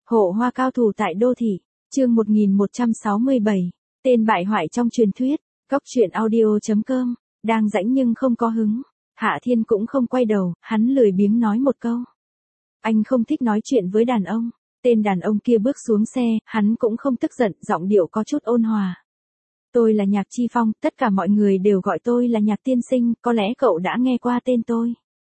Hộ hoa cao thủ tại đô thị, chương 1167, tên bại hoại trong truyền thuyết, Cóc truyện audio.com, đang rãnh nhưng không có hứng. Hạ Thiên cũng không quay đầu, hắn lười biếng nói một câu. Anh không thích nói chuyện với đàn ông. Tên đàn ông kia bước xuống xe, hắn cũng không tức giận, giọng điệu có chút ôn hòa. Tôi là Nhạc Chi Phong, tất cả mọi người đều gọi tôi là Nhạc tiên sinh, có lẽ cậu đã nghe qua tên tôi.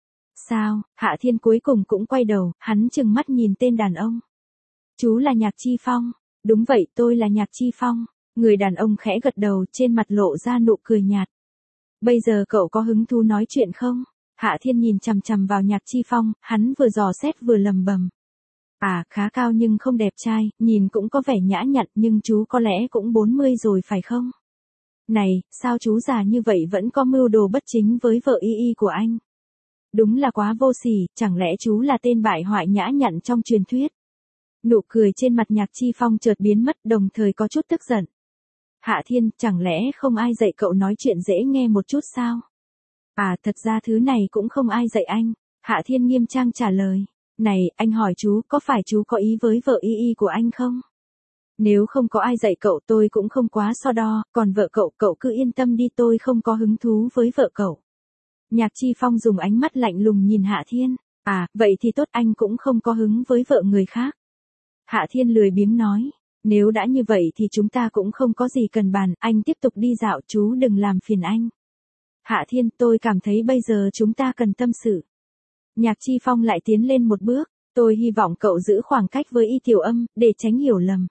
Sao? Hạ Thiên cuối cùng cũng quay đầu, hắn trừng mắt nhìn tên đàn ông. Chú là Nhạc Chi Phong. Đúng vậy, tôi là Nhạc Chi Phong. Người đàn ông khẽ gật đầu, trên mặt lộ ra nụ cười nhạt. Bây giờ cậu có hứng thú nói chuyện không? Hạ Thiên nhìn chằm chằm vào Nhạc Chi Phong, hắn vừa dò xét vừa lầm bầm. À, khá cao nhưng không đẹp trai, nhìn cũng có vẻ nhã nhặn nhưng chú có lẽ cũng 40 rồi phải không? Này, sao chú già như vậy vẫn có mưu đồ bất chính với vợ y của anh? Đúng là quá vô sỉ, chẳng lẽ chú là tên bại hoại nhã nhặn trong truyền thuyết? Nụ cười trên mặt Nhạc Chi Phong chợt biến mất, đồng thời có chút tức giận. Hạ Thiên, chẳng lẽ không ai dạy cậu nói chuyện dễ nghe một chút sao? À, thật ra thứ này cũng không ai dạy anh. Hạ Thiên nghiêm trang trả lời. Này, anh hỏi chú, có phải chú có ý với vợ y của anh không? Nếu không có ai dạy cậu tôi cũng không quá so đo, còn vợ cậu cứ yên tâm đi, tôi không có hứng thú với vợ cậu. Nhạc Chi Phong dùng ánh mắt lạnh lùng nhìn Hạ Thiên. À, vậy thì tốt, anh cũng không có hứng với vợ người khác. Hạ Thiên lười biếng nói. Nếu đã như vậy thì chúng ta cũng không có gì cần bàn, anh tiếp tục đi dạo, chú đừng làm phiền anh. Hạ Thiên, tôi cảm thấy bây giờ chúng ta cần tâm sự. Nhạc Chi Phong lại tiến lên một bước, tôi hy vọng cậu giữ khoảng cách với Y Tiểu Âm, để tránh hiểu lầm.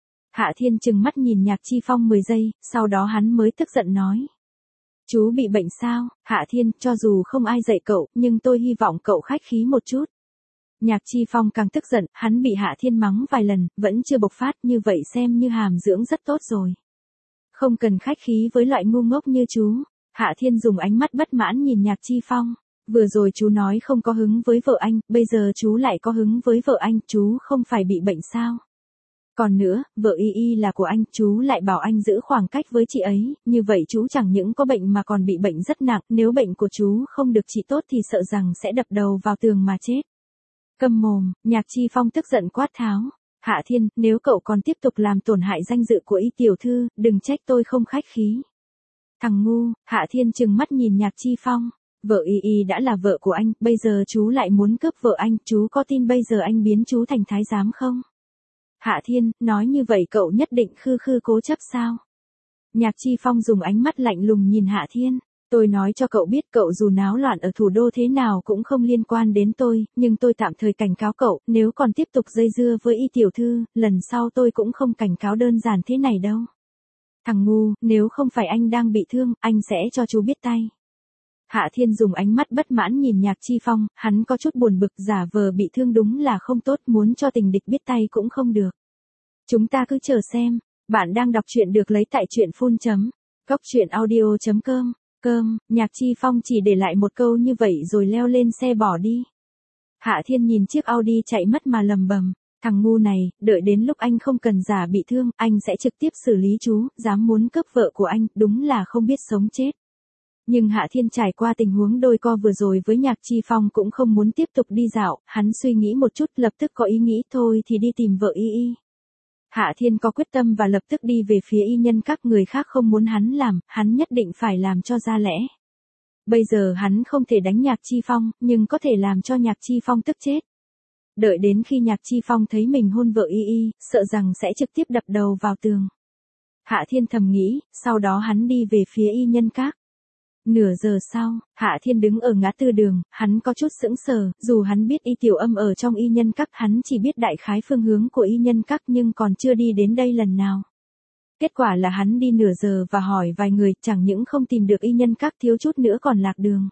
Hạ Thiên trừng mắt nhìn Nhạc Chi Phong 10 giây, sau đó hắn mới tức giận nói. Chú bị bệnh sao? Hạ Thiên, cho dù không ai dạy cậu, nhưng tôi hy vọng cậu khách khí một chút. Nhạc Chi Phong càng tức giận, hắn bị Hạ Thiên mắng vài lần, vẫn chưa bộc phát, như vậy xem như hàm dưỡng rất tốt rồi. Không cần khách khí với loại ngu ngốc như chú. Hạ Thiên dùng ánh mắt bất mãn nhìn Nhạc Chi Phong. Vừa rồi chú nói không có hứng với vợ anh, bây giờ chú lại có hứng với vợ anh, chú không phải bị bệnh sao? Còn nữa, vợ y là của anh, chú lại bảo anh giữ khoảng cách với chị ấy, như vậy chú chẳng những có bệnh mà còn bị bệnh rất nặng, nếu bệnh của chú không được trị tốt thì sợ rằng sẽ đập đầu vào tường mà chết. Câm mồm, Nhạc Chi Phong tức giận quát tháo. Hạ Thiên, nếu cậu còn tiếp tục làm tổn hại danh dự của Y tiểu thư, đừng trách tôi không khách khí. Thằng ngu, Hạ Thiên trừng mắt nhìn Nhạc Chi Phong. Vợ y đã là vợ của anh, bây giờ chú lại muốn cướp vợ anh, chú có tin bây giờ anh biến chú thành thái giám không? Hạ Thiên, nói như vậy cậu nhất định khư cố chấp sao? Nhạc Chi Phong dùng ánh mắt lạnh lùng nhìn Hạ Thiên. Tôi nói cho cậu biết, cậu dù náo loạn ở thủ đô thế nào cũng không liên quan đến tôi, nhưng tôi tạm thời cảnh cáo cậu, nếu còn tiếp tục dây dưa với Y tiểu thư, lần sau tôi cũng không cảnh cáo đơn giản thế này đâu. Thằng ngu, nếu không phải anh đang bị thương, anh sẽ cho chú biết tay. Hạ Thiên dùng ánh mắt bất mãn nhìn Nhạc Chi Phong, hắn có chút buồn bực, giả vờ bị thương đúng là không tốt, muốn cho tình địch biết tay cũng không được. Chúng ta cứ chờ xem. Bạn đang đọc truyện được lấy tại truyện Cóc truyện audio.com. Nhạc Chi Phong chỉ để lại một câu như vậy rồi leo lên xe bỏ đi. Hạ Thiên nhìn chiếc Audi chạy mất mà lầm bầm. Thằng ngu này, đợi đến lúc anh không cần giả bị thương, anh sẽ trực tiếp xử lý chú, dám muốn cướp vợ của anh, đúng là không biết sống chết. Nhưng Hạ Thiên trải qua tình huống đôi co vừa rồi với Nhạc Chi Phong cũng không muốn tiếp tục đi dạo, hắn suy nghĩ một chút lập tức có ý nghĩ thôi thì đi tìm vợ y. Hạ Thiên có quyết tâm và lập tức đi về phía y nhân các người khác không muốn hắn làm, hắn nhất định phải làm cho ra lẽ. Bây giờ hắn không thể đánh Nhạc Chi Phong, nhưng có thể làm cho Nhạc Chi Phong tức chết. Đợi đến khi Nhạc Chi Phong thấy mình hôn vợ y, sợ rằng sẽ trực tiếp đập đầu vào tường. Hạ Thiên thầm nghĩ, sau đó hắn đi về phía y nhân các. Nửa giờ sau, Hạ Thiên đứng ở ngã tư đường, hắn có chút sững sờ, dù hắn biết Y Tiểu Âm ở trong y nhân các, hắn chỉ biết đại khái phương hướng của y nhân các nhưng còn chưa đi đến đây lần nào. Kết quả là hắn đi nửa giờ và hỏi vài người, chẳng những không tìm được y nhân các, thiếu chút nữa còn lạc đường.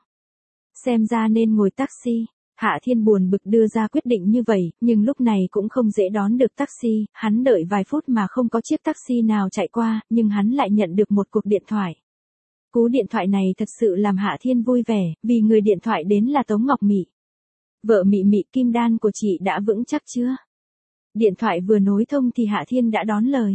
Xem ra nên ngồi taxi. Hạ Thiên buồn bực đưa ra quyết định như vậy, nhưng lúc này cũng không dễ đón được taxi, hắn đợi vài phút mà không có chiếc taxi nào chạy qua, nhưng hắn lại nhận được một cuộc điện thoại. Cú điện thoại này thật sự làm Hạ Thiên vui vẻ, vì người điện thoại đến là Tống Ngọc Mị. Vợ Mị Mị, kim đan của chị đã vững chắc chưa? Điện thoại vừa nối thông thì Hạ Thiên đã đón lời.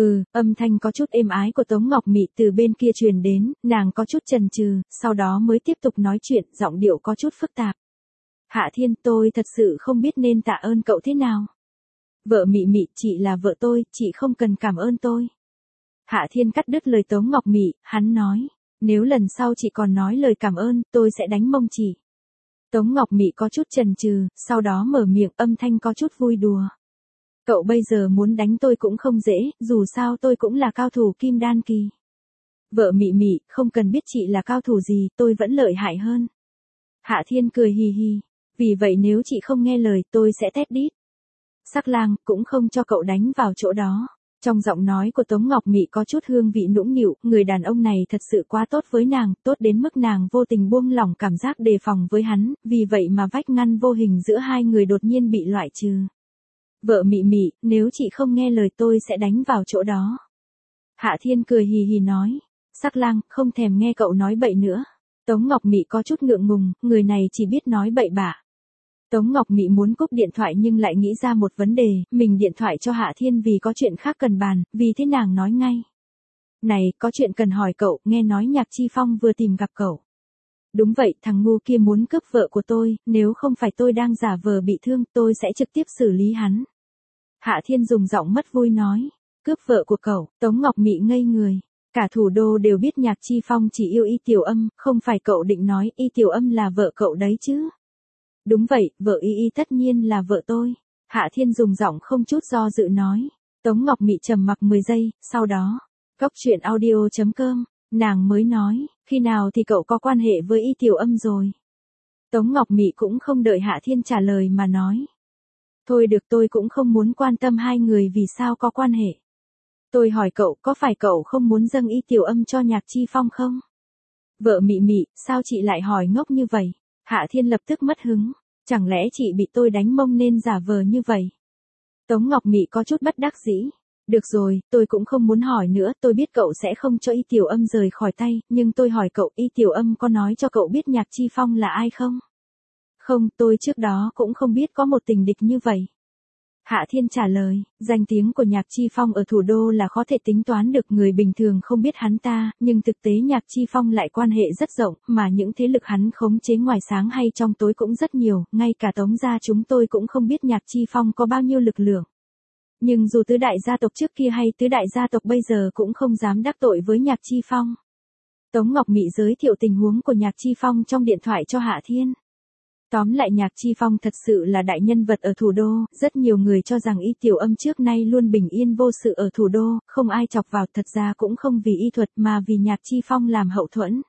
Âm thanh có chút êm ái của Tống Ngọc Mị từ bên kia truyền đến, nàng có chút chần chừ, sau đó mới tiếp tục nói chuyện, giọng điệu có chút phức tạp. Hạ Thiên, tôi thật sự không biết nên tạ ơn cậu thế nào. Vợ Mị Mị, chị là vợ tôi, chị không cần cảm ơn tôi. Hạ Thiên cắt đứt lời Tống Ngọc Mị, hắn nói, nếu lần sau chị còn nói lời cảm ơn, tôi sẽ đánh mông chị. Tống Ngọc Mị có chút chần chừ, sau đó mở miệng, âm thanh có chút vui đùa. Cậu bây giờ muốn đánh tôi cũng không dễ, dù sao tôi cũng là cao thủ kim đan kỳ. Vợ Mị Mị, không cần biết chị là cao thủ gì, tôi vẫn lợi hại hơn. Hạ Thiên cười hì hì, vì vậy nếu chị không nghe lời tôi sẽ tét đít. Sắc lang, cũng không cho cậu đánh vào chỗ đó. Trong giọng nói của Tống Ngọc Mị có chút hương vị nũng nịu, người đàn ông này thật sự quá tốt với nàng, tốt đến mức nàng vô tình buông lỏng cảm giác đề phòng với hắn, vì vậy mà vách ngăn vô hình giữa hai người đột nhiên bị loại trừ. Vợ Mị Mị, nếu chị không nghe lời tôi sẽ đánh vào chỗ đó. Hạ Thiên cười hì hì nói, Sắc lang, không thèm nghe cậu nói bậy nữa. Tống Ngọc Mị có chút ngượng ngùng, người này chỉ biết nói bậy bạ. Tống Ngọc Mị muốn cúp điện thoại nhưng lại nghĩ ra một vấn đề, mình điện thoại cho Hạ Thiên vì có chuyện khác cần bàn, vì thế nàng nói ngay. Này, có chuyện cần hỏi cậu, nghe nói Nhạc Chi Phong vừa tìm gặp cậu. Đúng vậy, thằng ngu kia muốn cướp vợ của tôi, nếu không phải tôi đang giả vờ bị thương, tôi sẽ trực tiếp xử lý hắn. Hạ Thiên dùng giọng mất vui nói, cướp vợ của cậu, Tống Ngọc Mị ngây người. Cả thủ đô đều biết Nhạc Chi Phong chỉ yêu Y Tiểu Âm, không phải cậu định nói Y Tiểu Âm là vợ cậu đấy chứ? Đúng vậy, vợ Y tất nhiên là vợ tôi. Hạ Thiên dùng giọng không chút do dự nói. Tống Ngọc Mị trầm mặc 10 giây, sau đó, Cóc truyện audio.com, nàng mới nói, khi nào thì cậu có quan hệ với Y Tiểu Âm rồi? Tống Ngọc Mị cũng không đợi Hạ Thiên trả lời mà nói. Thôi được, tôi cũng không muốn quan tâm hai người vì sao có quan hệ. Tôi hỏi cậu, có phải cậu không muốn dâng Y Tiểu Âm cho Nhạc Chi Phong không? Vợ Mị Mị, sao chị lại hỏi ngốc như vậy? Hạ Thiên lập tức mất hứng. Chẳng lẽ chị bị tôi đánh mông nên giả vờ như vậy? Tống Ngọc Mị có chút bất đắc dĩ. Được rồi, tôi cũng không muốn hỏi nữa, tôi biết cậu sẽ không cho Y Tiểu Âm rời khỏi tay, nhưng tôi hỏi cậu, Y Tiểu Âm có nói cho cậu biết Nhạc Chi Phong là ai không? Không, tôi trước đó cũng không biết có một tình địch như vậy. Hạ Thiên trả lời, danh tiếng của Nhạc Chi Phong ở thủ đô là khó thể tính toán được, người bình thường không biết hắn ta, nhưng thực tế Nhạc Chi Phong lại quan hệ rất rộng, mà những thế lực hắn khống chế ngoài sáng hay trong tối cũng rất nhiều, ngay cả Tống gia chúng tôi cũng không biết Nhạc Chi Phong có bao nhiêu lực lượng. Nhưng dù tứ đại gia tộc trước kia hay tứ đại gia tộc bây giờ cũng không dám đắc tội với Nhạc Chi Phong. Tống Ngọc Mị giới thiệu tình huống của Nhạc Chi Phong trong điện thoại cho Hạ Thiên. Tóm lại Nhạc Chi Phong thật sự là đại nhân vật ở thủ đô, rất nhiều người cho rằng Y Tiểu Âm trước nay luôn bình yên vô sự ở thủ đô, không ai chọc vào, thật ra cũng không vì y thuật mà vì Nhạc Chi Phong làm hậu thuẫn.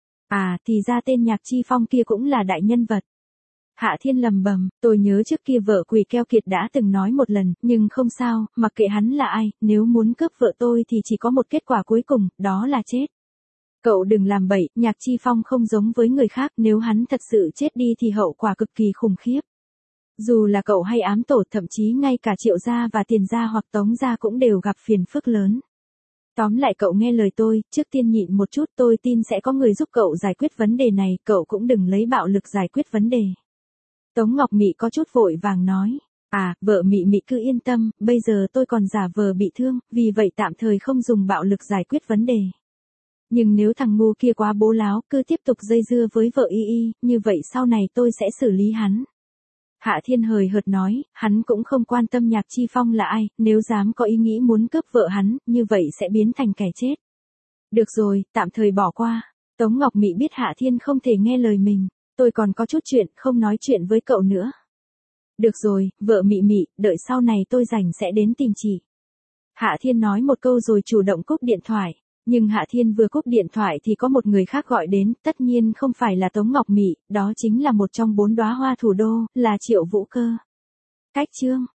À, thì ra tên Nhạc Chi Phong kia cũng là đại nhân vật. Hạ Thiên lầm bầm, tôi nhớ trước kia vợ Quỷ Keo Kiệt đã từng nói một lần, nhưng không sao, mặc kệ hắn là ai, nếu muốn cướp vợ tôi thì chỉ có một kết quả cuối cùng, đó là chết. Cậu đừng làm bậy, Nhạc Chi Phong không giống với người khác, nếu hắn thật sự chết đi thì hậu quả cực kỳ khủng khiếp. Dù là cậu hay ám tổ, thậm chí ngay cả Triệu gia và Tiền gia hoặc Tống gia cũng đều gặp phiền phức lớn. Tóm lại cậu nghe lời tôi, trước tiên nhịn một chút, tôi tin sẽ có người giúp cậu giải quyết vấn đề này, cậu cũng đừng lấy bạo lực giải quyết vấn đề. Tống Ngọc Mị có chút vội vàng nói. À, vợ Mị Mị cứ yên tâm, bây giờ tôi còn giả vờ bị thương, vì vậy tạm thời không dùng bạo lực giải quyết vấn đề. Nhưng nếu thằng ngu kia quá bố láo, cứ tiếp tục dây dưa với vợ Y, như vậy sau này tôi sẽ xử lý hắn. Hạ Thiên hời hợt nói, hắn cũng không quan tâm Nhạc Chi Phong là ai, nếu dám có ý nghĩ muốn cướp vợ hắn, như vậy sẽ biến thành kẻ chết. Được rồi, tạm thời bỏ qua. Tống Ngọc Mị biết Hạ Thiên không thể nghe lời mình, tôi còn có chút chuyện, không nói chuyện với cậu nữa. Được rồi, vợ Mị Mị, đợi sau này tôi rảnh sẽ đến tìm chị. Hạ Thiên nói một câu rồi chủ động cúp điện thoại. Nhưng Hạ Thiên vừa cúp điện thoại thì có một người khác gọi đến, tất nhiên không phải là Tống Ngọc Mị, đó chính là một trong 4 đóa hoa thủ đô, là Triệu Vũ Cơ. Cách chương